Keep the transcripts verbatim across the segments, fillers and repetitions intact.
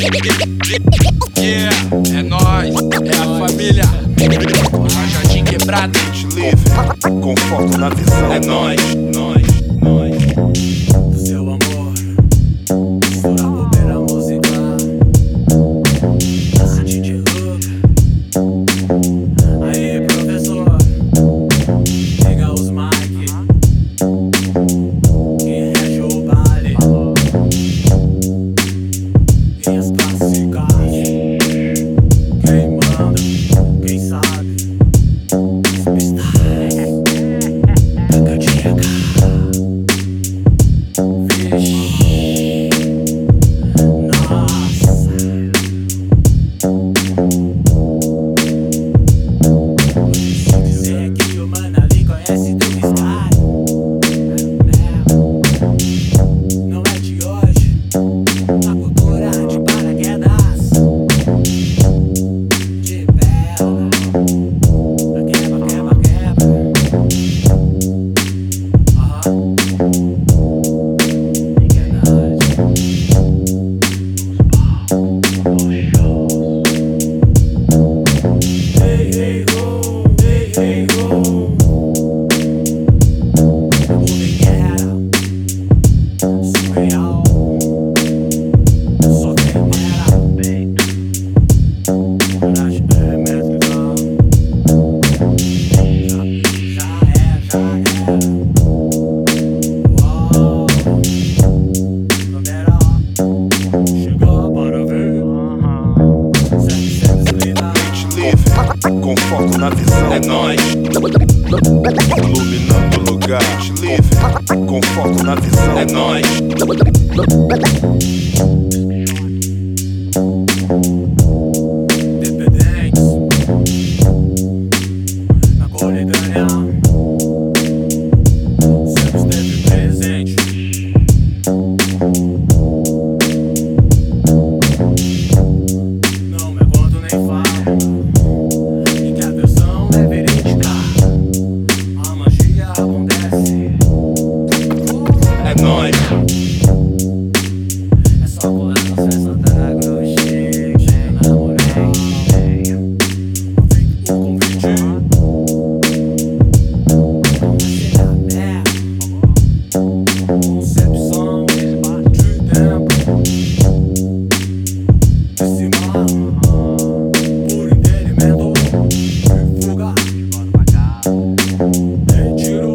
Yeah, é nóis, é a família. Rajadinho quebrado, livre, conforto na visão. é nóis, nóis, nóis. Seu amor, mistura bobeira música. Dança D J Luke. Aí, professor, pega os mic, que rege o baile. E as clássicas, quem manda, quem sabe. Conforto na visão. É nóis. Iluminando o lugar. Livre, conforto na visão. É nóis. Dependentes na coletânea, sempre esteve presente. Não me conto nem falo. É nóis. É só colar no senso da groche. Chega na moral. Feito o convite. Vai ser a merda. Concepção de tempo. De cima. Por entendimento. De fuga. Retiro.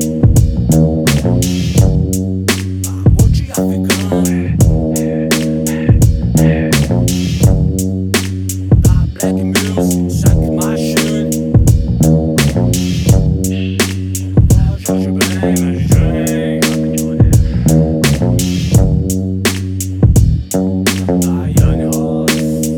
Black music, check my shit. Jorge Ben, D J Daiane Ross,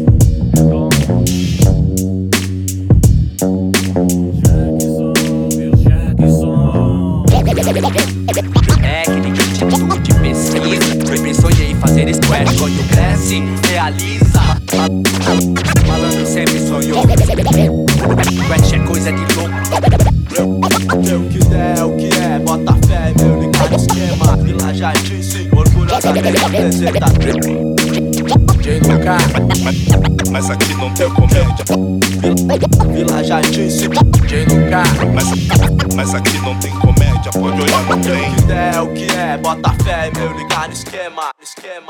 Jackson, meus Jackson. Técnica, atitude, pesquisa. Sonhei em fazer squash, sonho cresce, realiza. Malandro sempre sonhou. Squash é coisa de louco. Eu que der, o que é, bota fé, meu ligado esquema. Vila Jardim, sim, orgulhosamente apresenta J Luca. Mas aqui não tem comédia. Vila Jardim, sim, J Luca. Mas, mas aqui não tem comédia, pode olhar, não tem. Eu que der, o que é, bota fé, meu ligado esquema, esquema.